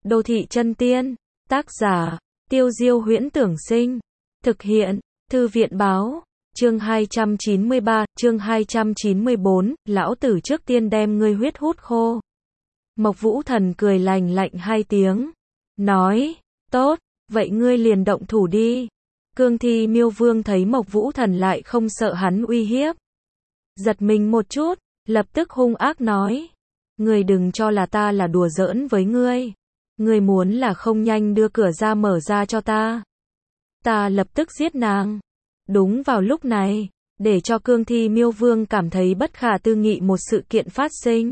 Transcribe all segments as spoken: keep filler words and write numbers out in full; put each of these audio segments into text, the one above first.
Đô thị chân tiên, tác giả, Tiêu Diêu Huyễn Tưởng Sinh, thực hiện, Thư viện báo, chương hai trăm chín mươi ba, chương hai trăm chín mươi bốn, lão tử trước tiên đem ngươi huyết hút khô. Mộc Vũ Thần cười lành lạnh hai tiếng, nói, tốt, vậy ngươi liền động thủ đi. Cương Thi Miêu Vương thấy Mộc Vũ Thần lại không sợ hắn uy hiếp. Giật mình một chút, lập tức hung ác nói, ngươi đừng cho là ta là đùa giỡn với ngươi. Ngươi muốn là không nhanh đưa cửa ra mở ra cho ta. Ta lập tức giết nàng. Đúng vào lúc này, để cho Cương Thi Miêu Vương cảm thấy bất khả tư nghị một sự kiện phát sinh.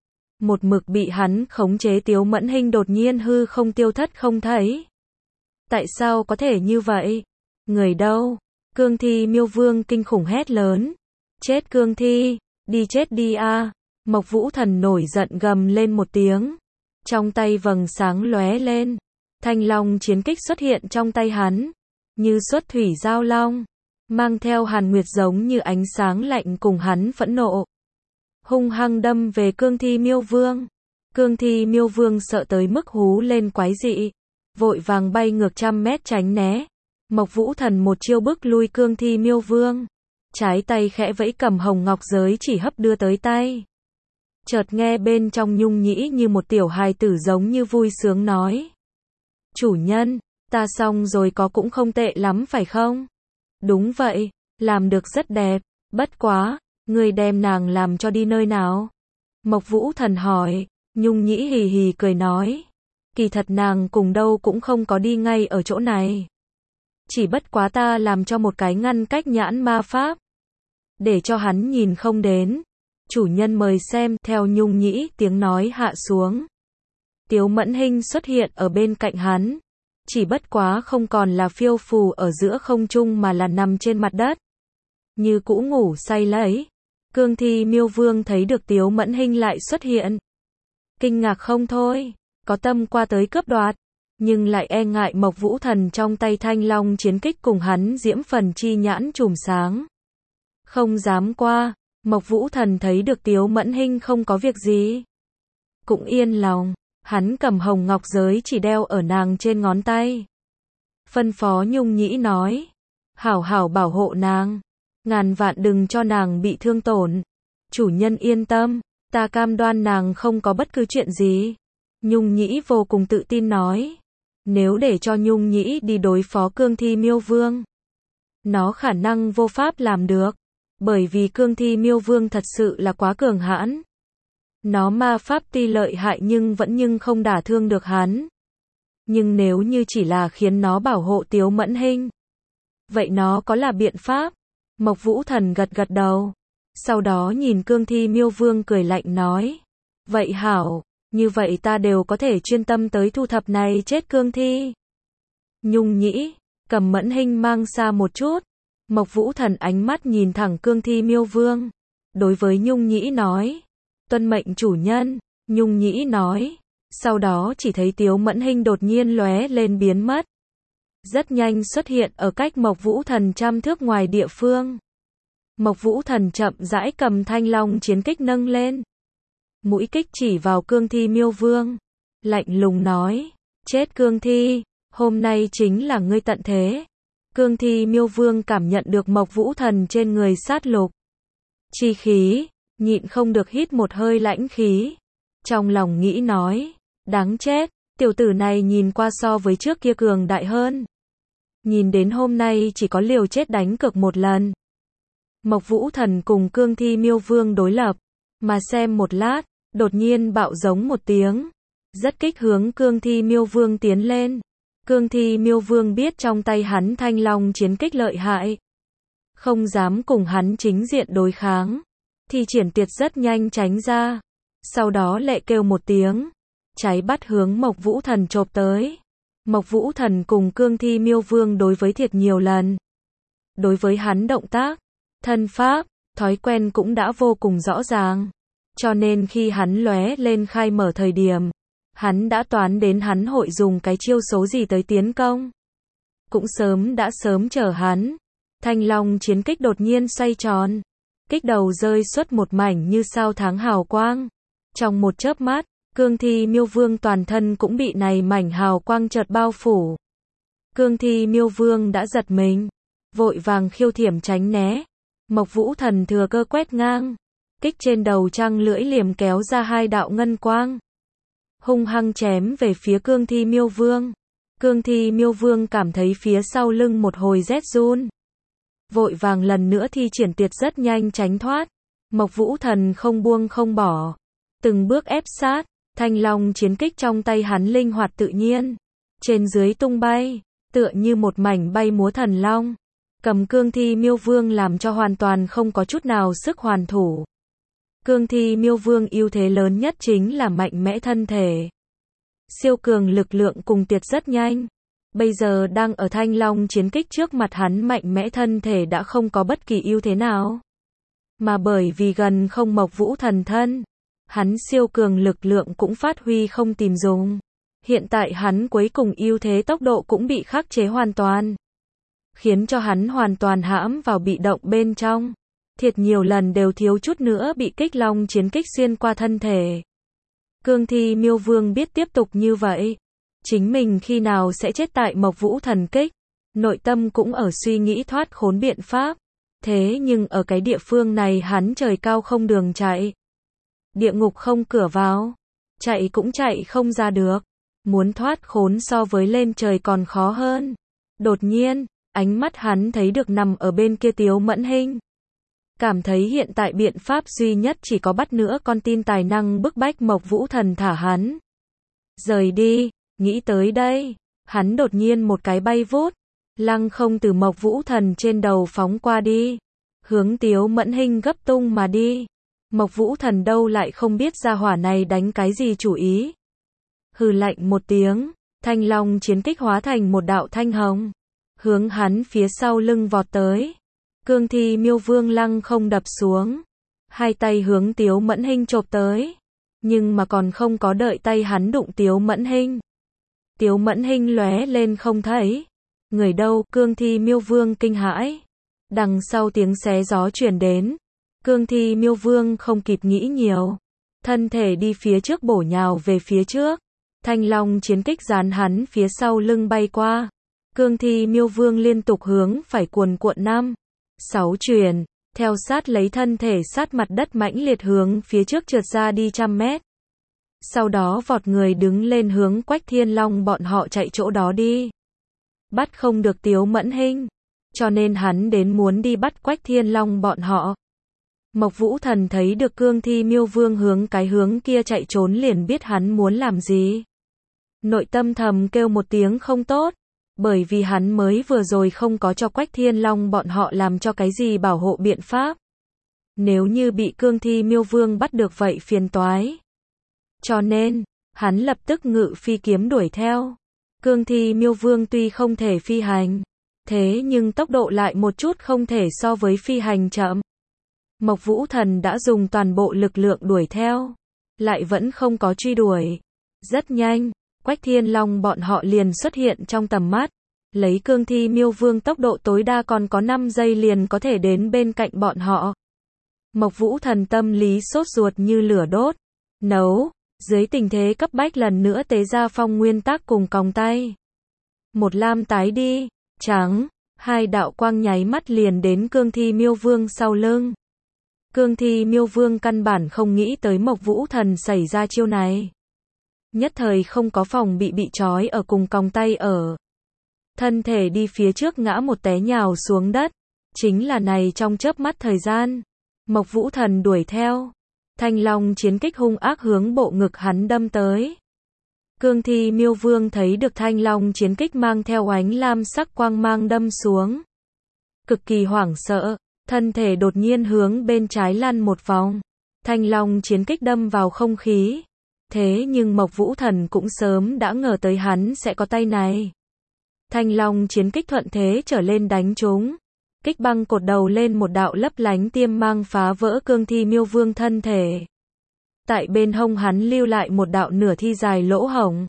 Một mực bị hắn khống chế Tiếu Mẫn Hinh đột nhiên hư không tiêu thất không thấy. Tại sao có thể như vậy? Người đâu? Cương Thi Miêu Vương kinh khủng hét lớn. Chết Cương Thi, đi chết đi a! Mộc Vũ Thần nổi giận gầm lên một tiếng. Trong tay vầng sáng lóe lên, Thanh Long chiến kích xuất hiện trong tay hắn, như xuất thủy giao long, mang theo hàn nguyệt giống như ánh sáng lạnh cùng hắn phẫn nộ. Hung hăng đâm về Cương Thi Miêu Vương. Cương Thi Miêu Vương sợ tới mức hú lên quái dị, vội vàng bay ngược trăm mét tránh né. Mộc Vũ Thần một chiêu bức lui Cương Thi Miêu Vương, trái tay khẽ vẫy cầm hồng ngọc giới chỉ hấp đưa tới tay. Chợt nghe bên trong Nhung Nhĩ như một tiểu hài tử giống như vui sướng nói. Chủ nhân, ta xong rồi có cũng không tệ lắm phải không? Đúng vậy, làm được rất đẹp, bất quá, ngươi đem nàng làm cho đi nơi nào? Mộc Vũ Thần hỏi. Nhung Nhĩ hì hì cười nói. Kỳ thật nàng cùng đâu cũng không có đi ngay ở chỗ này. Chỉ bất quá ta làm cho một cái ngăn cách nhãn ma pháp, để cho hắn nhìn không đến. Chủ nhân mời xem. Theo Nhung Nhĩ tiếng nói hạ xuống, Tiếu Mẫn Hinh xuất hiện ở bên cạnh hắn. Chỉ bất quá không còn là phiêu phù ở giữa không trung mà là nằm trên mặt đất, như cũ ngủ say lấy. Cương Thi Miêu Vương thấy được Tiếu Mẫn Hinh lại xuất hiện, kinh ngạc không thôi, có tâm qua tới cướp đoạt, nhưng lại e ngại Mộc Vũ Thần trong tay Thanh Long chiến kích cùng hắn diễm phần chi nhãn chùm sáng, không dám qua. Mộc Vũ Thần thấy được Tiếu Mẫn Hinh không có việc gì, cũng yên lòng. Hắn cầm hồng ngọc giới chỉ đeo ở nàng trên ngón tay, phân phó Nhung Nhĩ nói, hảo hảo bảo hộ nàng, ngàn vạn đừng cho nàng bị thương tổn. Chủ nhân yên tâm, ta cam đoan nàng không có bất cứ chuyện gì. Nhung Nhĩ vô cùng tự tin nói. Nếu để cho Nhung Nhĩ đi đối phó Cương Thi Miêu Vương, nó khả năng vô pháp làm được, bởi vì Cương Thi Miêu Vương thật sự là quá cường hãn. Nó ma pháp tuy lợi hại nhưng vẫn nhưng không đả thương được hắn. Nhưng nếu như chỉ là khiến nó bảo hộ Tiếu Mẫn Hinh, vậy nó có là biện pháp. Mộc Vũ Thần gật gật đầu, sau đó nhìn Cương Thi Miêu Vương cười lạnh nói. Vậy hảo, như vậy ta đều có thể chuyên tâm tới thu thập này chết Cương Thi. Nhung Nhĩ, cầm Mẫn Hinh mang xa một chút. Mộc Vũ Thần ánh mắt nhìn thẳng Cương Thi Miêu Vương, đối với Nhung Nhĩ nói. Tuân mệnh chủ nhân. Nhung Nhĩ nói. Sau đó chỉ thấy Tiếu Mẫn Hinh đột nhiên lóe lên biến mất, rất nhanh xuất hiện ở cách Mộc Vũ Thần trăm thước ngoài địa phương. Mộc Vũ Thần chậm rãi cầm Thanh Long chiến kích nâng lên, mũi kích chỉ vào Cương Thi Miêu Vương, lạnh lùng nói. Chết Cương Thi, hôm nay chính là ngươi tận thế. Cương Thi Miêu Vương cảm nhận được Mộc Vũ Thần trên người sát lục chi khí, nhịn không được hít một hơi lãnh khí. Trong lòng nghĩ nói, đáng chết, tiểu tử này nhìn qua so với trước kia cường đại hơn. Nhìn đến hôm nay chỉ có liều chết đánh cược một lần. Mộc Vũ Thần cùng Cương Thi Miêu Vương đối lập, mà xem một lát, đột nhiên bạo giống một tiếng, rất kích hướng Cương Thi Miêu Vương tiến lên. Cương Thi Miêu Vương biết trong tay hắn Thanh Long chiến kích lợi hại, không dám cùng hắn chính diện đối kháng, thì triển tuyệt rất nhanh tránh ra. Sau đó lệ kêu một tiếng, cháy bắt hướng Mộc Vũ Thần chộp tới. Mộc Vũ Thần cùng Cương Thi Miêu Vương đối với thiệt nhiều lần. Đối với hắn động tác, thân pháp, thói quen cũng đã vô cùng rõ ràng. Cho nên khi hắn lóe lên khai mở thời điểm, hắn đã toán đến hắn hội dùng cái chiêu số gì tới tiến công. Cũng sớm đã sớm chờ hắn. Thanh Long chiến kích đột nhiên xoay tròn, kích đầu rơi xuất một mảnh như sao tháng hào quang. Trong một chớp mắt, Cương Thi Miêu Vương toàn thân cũng bị này mảnh hào quang chợt bao phủ. Cương Thi Miêu Vương đã giật mình, vội vàng khiêu thiểm tránh né. Mộc Vũ Thần thừa cơ quét ngang, kích trên đầu trăng lưỡi liềm kéo ra hai đạo ngân quang, hung hăng chém về phía Cương Thi Miêu Vương. Cương Thi Miêu Vương cảm thấy phía sau lưng một hồi rét run, vội vàng lần nữa thi triển tuyệt rất nhanh tránh thoát. Mộc Vũ Thần không buông không bỏ, từng bước ép sát. Thanh long chiến kích trong tay hắn linh hoạt tự nhiên, trên dưới tung bay, tựa như một mảnh bay múa thần long, cầm Cương Thi Miêu Vương làm cho hoàn toàn không có chút nào sức hoàn thủ. Cương Thi Miêu Vương ưu thế lớn nhất chính là mạnh mẽ thân thể, siêu cường lực lượng cùng tuyệt rất nhanh. Bây giờ đang ở thanh long chiến kích trước mặt hắn, mạnh mẽ thân thể đã không có bất kỳ ưu thế nào. Mà bởi vì gần không Mộc Vũ Thần thân, hắn siêu cường lực lượng cũng phát huy không tìm dùng. Hiện tại hắn cuối cùng ưu thế tốc độ cũng bị khắc chế hoàn toàn, khiến cho hắn hoàn toàn hãm vào bị động bên trong. Thiệt nhiều lần đều thiếu chút nữa bị kích long chiến kích xuyên qua thân thể. Cương Thi Miêu Vương biết tiếp tục như vậy, chính mình khi nào sẽ chết tại Mộc Vũ Thần kích, nội tâm cũng ở suy nghĩ thoát khốn biện pháp. Thế nhưng ở cái địa phương này hắn trời cao không đường chạy, địa ngục không cửa vào, chạy cũng chạy không ra được, muốn thoát khốn so với lên trời còn khó hơn. Đột nhiên, ánh mắt hắn thấy được nằm ở bên kia Tiếu Mẫn Hinh, cảm thấy hiện tại biện pháp duy nhất chỉ có bắt nữa con tin tài năng bức bách Mộc Vũ Thần thả hắn rời đi. Nghĩ tới đây, hắn đột nhiên một cái bay vút, lăng không từ Mộc Vũ Thần trên đầu phóng qua đi, hướng Tiếu Mẫn Hinh gấp tung mà đi. Mộc Vũ Thần đâu lại không biết gia hỏa này đánh cái gì chủ ý. Hừ lạnh một tiếng, thanh long chiến kích hóa thành một đạo thanh hồng, hướng hắn phía sau lưng vọt tới. Cương Thi Miêu Vương lăng không đập xuống, hai tay hướng Tiếu Mẫn Hinh chộp tới, nhưng mà còn không có đợi tay hắn đụng Tiếu Mẫn Hinh, Tiếu Mẫn Hinh lóe lên không thấy người đâu. Cương Thi Miêu Vương kinh hãi, đằng sau tiếng xé gió truyền đến. Cương Thi Miêu Vương không kịp nghĩ nhiều, thân thể đi phía trước bổ nhào về phía trước. Thanh long chiến kích dán hắn phía sau lưng bay qua. Cương Thi Miêu Vương liên tục hướng phải cuồn cuộn năm, sáu truyền, theo sát lấy thân thể sát mặt đất mãnh liệt hướng phía trước trượt ra đi trăm mét. Sau đó vọt người đứng lên hướng Quách Thiên Long bọn họ chạy chỗ đó đi. Bắt không được Tiếu Mẫn Hinh, cho nên hắn đến muốn đi bắt Quách Thiên Long bọn họ. Mộc Vũ Thần thấy được Cương Thi Miêu Vương hướng cái hướng kia chạy trốn liền biết hắn muốn làm gì. Nội tâm thầm kêu một tiếng không tốt, bởi vì hắn mới vừa rồi không có cho Quách Thiên Long bọn họ làm cho cái gì bảo hộ biện pháp. Nếu như bị Cương Thi Miêu Vương bắt được vậy phiền toái. Cho nên, hắn lập tức ngự phi kiếm đuổi theo. Cương Thi Miêu Vương tuy không thể phi hành, thế nhưng tốc độ lại một chút không thể so với phi hành chậm. Mộc Vũ Thần đã dùng toàn bộ lực lượng đuổi theo, lại vẫn không có truy đuổi. Rất nhanh, Quách Thiên Long bọn họ liền xuất hiện trong tầm mắt. Lấy Cương Thi Miêu Vương tốc độ tối đa còn có năm giây liền có thể đến bên cạnh bọn họ. Mộc Vũ Thần tâm lý sốt ruột như lửa đốt. Nấu, dưới tình thế cấp bách lần nữa tế ra phong nguyên tắc cùng còng tay. Một lam tái đi, trắng, hai đạo quang nháy mắt liền đến Cương Thi Miêu Vương sau lưng. Cương Thi Miêu Vương căn bản không nghĩ tới Mộc Vũ Thần xảy ra chiêu này. Nhất thời không có phòng bị bị trói ở cùng còng tay ở. Thân thể đi phía trước ngã một té nhào xuống đất. Chính là này trong chớp mắt thời gian. Mộc Vũ Thần đuổi theo. Thanh long chiến kích hung ác hướng bộ ngực hắn đâm tới. Cương Thi Miêu Vương thấy được thanh long chiến kích mang theo ánh lam sắc quang mang đâm xuống. Cực kỳ hoảng sợ, thân thể đột nhiên hướng bên trái lăn một vòng. Thanh long chiến kích đâm vào không khí. Thế nhưng Mộc Vũ Thần cũng sớm đã ngờ tới hắn sẽ có tay này. Thanh long chiến kích thuận thế trở lên đánh trúng. Kích băng cột đầu lên một đạo lấp lánh tiêm mang phá vỡ Cương Thi Miêu Vương thân thể. Tại bên hông hắn lưu lại một đạo nửa thi dài lỗ hổng.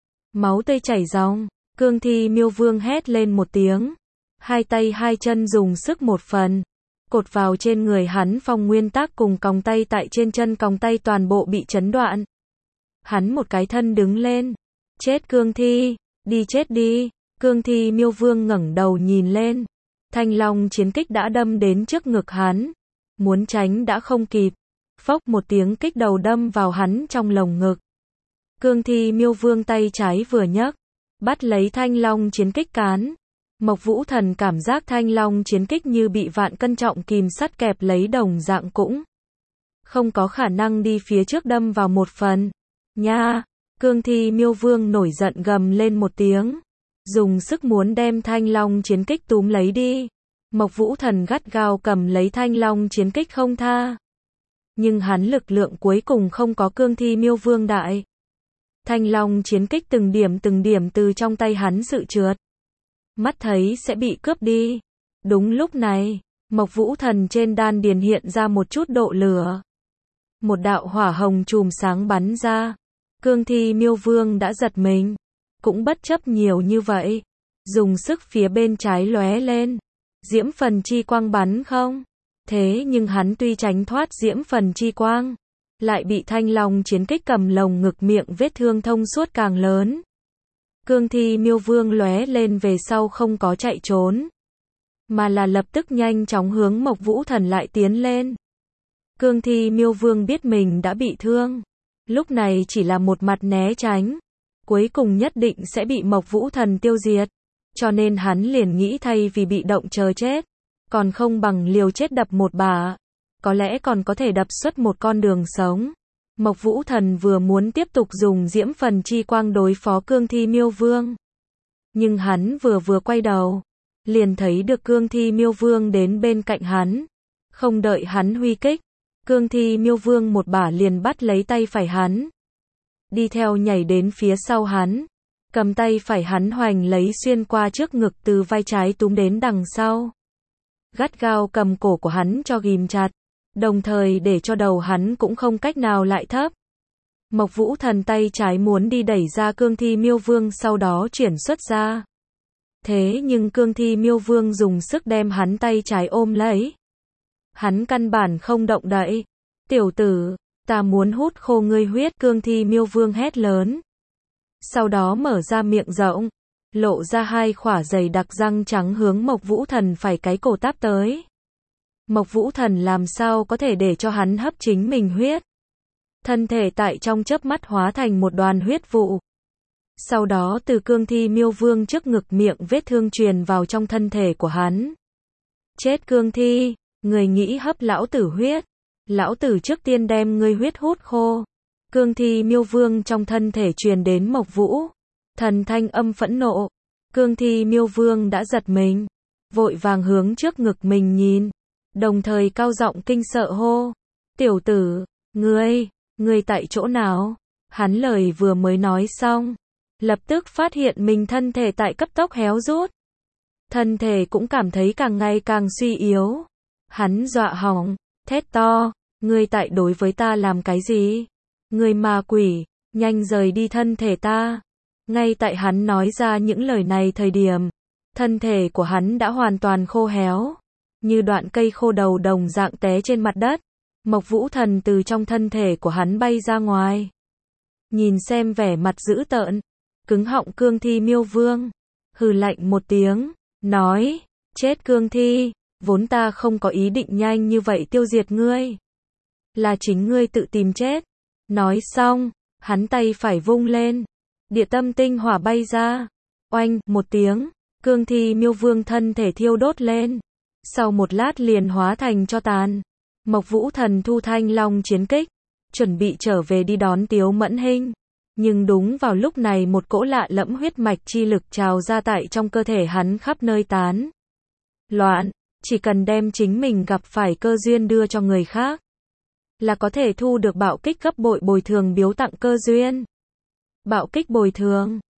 Máu tươi chảy ròng, Cương Thi Miêu Vương hét lên một tiếng. Hai tay hai chân dùng sức một phần. Cột vào trên người hắn phong nguyên tắc cùng còng tay tại trên chân còng tay toàn bộ bị chấn đoạn. hắn một cái thân đứng lên. Chết cương thi, đi chết đi. Cương thi miêu vương ngẩng đầu nhìn lên. Thanh long chiến kích đã đâm đến trước ngực hắn. Muốn tránh đã không kịp. Phốc một tiếng kích đầu đâm vào hắn trong lồng ngực. Cương thi miêu vương tay trái vừa nhấc, bắt lấy thanh long chiến kích cán. Mộc Vũ Thần cảm giác thanh long chiến kích như bị vạn cân trọng kìm sắt kẹp lấy đồng dạng cũng không có khả năng đi phía trước đâm vào một phần. Nha! Cương thi miêu vương nổi giận gầm lên một tiếng. Dùng sức muốn đem thanh long chiến kích túm lấy đi. Mộc Vũ Thần gắt gao cầm lấy thanh long chiến kích không tha. Nhưng hắn lực lượng cuối cùng không có cương thi miêu vương đại. Thanh long chiến kích từng điểm từng điểm từ trong tay hắn sự trượt. Mắt thấy sẽ bị cướp đi. Đúng lúc này, Mộc Vũ Thần trên đan điền hiện ra một chút độ lửa. Một đạo hỏa hồng chùm sáng bắn ra. Cương thi miêu vương đã giật mình. Cũng bất chấp nhiều như vậy. Dùng sức phía bên trái lóe lên. Diễm phần chi quang bắn không? Thế nhưng hắn tuy tránh thoát diễm phần chi quang. Lại bị thanh long chiến kích cầm lồng ngực miệng vết thương thông suốt càng lớn. Cương thi miêu vương lóe lên về sau không có chạy trốn. Mà là lập tức nhanh chóng hướng Mộc Vũ Thần lại tiến lên. Cương thi miêu vương biết mình đã bị thương. Lúc này chỉ là một mặt né tránh. Cuối cùng nhất định sẽ bị Mộc Vũ Thần tiêu diệt. Cho nên hắn liền nghĩ thay vì bị động chờ chết. Còn không bằng liều chết đập một bả. Có lẽ còn có thể đập xuất một con đường sống. Mộc Vũ Thần vừa muốn tiếp tục dùng diễm phần chi quang đối phó cương thi miêu vương. Nhưng hắn vừa vừa quay đầu. Liền thấy được cương thi miêu vương đến bên cạnh hắn. Không đợi hắn huy kích. Cương thi miêu vương một bả liền bắt lấy tay phải hắn. Đi theo nhảy đến phía sau hắn. Cầm tay phải hắn hoành lấy xuyên qua trước ngực từ vai trái túm đến đằng sau. Gắt gao cầm cổ của hắn cho ghìm chặt. Đồng thời để cho đầu hắn cũng không cách nào lại thấp. Mộc Vũ Thần tay trái muốn đi đẩy ra cương thi miêu vương sau đó chuyển xuất ra. Thế nhưng cương thi miêu vương dùng sức đem hắn tay trái ôm lấy. Hắn căn bản không động đậy. Tiểu tử, ta muốn hút khô ngươi huyết, cương thi miêu vương hét lớn. Sau đó mở ra miệng rộng. Lộ ra hai khỏa dày đặc răng trắng hướng Mộc Vũ Thần phải cái cổ táp tới. Mộc Vũ Thần làm sao có thể để cho hắn hấp chính mình huyết. Thân thể tại trong chớp mắt hóa thành một đoàn huyết vụ. Sau đó từ cương thi miêu vương trước ngực miệng vết thương truyền vào trong thân thể của hắn. Chết cương thi, người nghĩ hấp lão tử huyết. Lão tử trước tiên đem ngươi huyết hút khô. Cương thi miêu vương trong thân thể truyền đến Mộc Vũ Thần thanh âm phẫn nộ. Cương thi miêu vương đã giật mình. Vội vàng hướng trước ngực mình nhìn. Đồng thời cao giọng kinh sợ hô. Tiểu tử, ngươi, ngươi tại chỗ nào? Hắn lời vừa mới nói xong. Lập tức phát hiện mình thân thể tại cấp tốc héo rút. Thân thể cũng cảm thấy càng ngày càng suy yếu. Hắn dọa hỏng, thét to. Ngươi tại đối với ta làm cái gì? Ngươi ma quỷ, nhanh rời đi thân thể ta. Ngay tại hắn nói ra những lời này thời điểm. Thân thể của hắn đã hoàn toàn khô héo. Như đoạn cây khô đầu đồng dạng té trên mặt đất. Mộc Vũ Thần từ trong thân thể của hắn bay ra ngoài. Nhìn xem vẻ mặt dữ tợn. Cứng họng cương thi miêu vương. Hừ lạnh một tiếng. Nói. Chết cương thi. Vốn ta không có ý định nhanh như vậy tiêu diệt ngươi. Là chính ngươi tự tìm chết. Nói xong. Hắn tay phải vung lên. Địa tâm tinh hỏa bay ra. Oanh. Một tiếng. Cương thi miêu vương thân thể thiêu đốt lên. Sau một lát liền hóa thành tro tàn. Mộc Vũ Thần thu thanh long chiến kích. Chuẩn bị trở về đi đón Tiếu Mẫn Hinh. Nhưng đúng vào lúc này một cỗ lạ lẫm huyết mạch chi lực trào ra tại trong cơ thể hắn khắp nơi tán. Loạn. Chỉ cần đem chính mình gặp phải cơ duyên đưa cho người khác. Là có thể thu được bạo kích gấp bội bồi thường biếu tặng cơ duyên. Bạo kích bồi thường.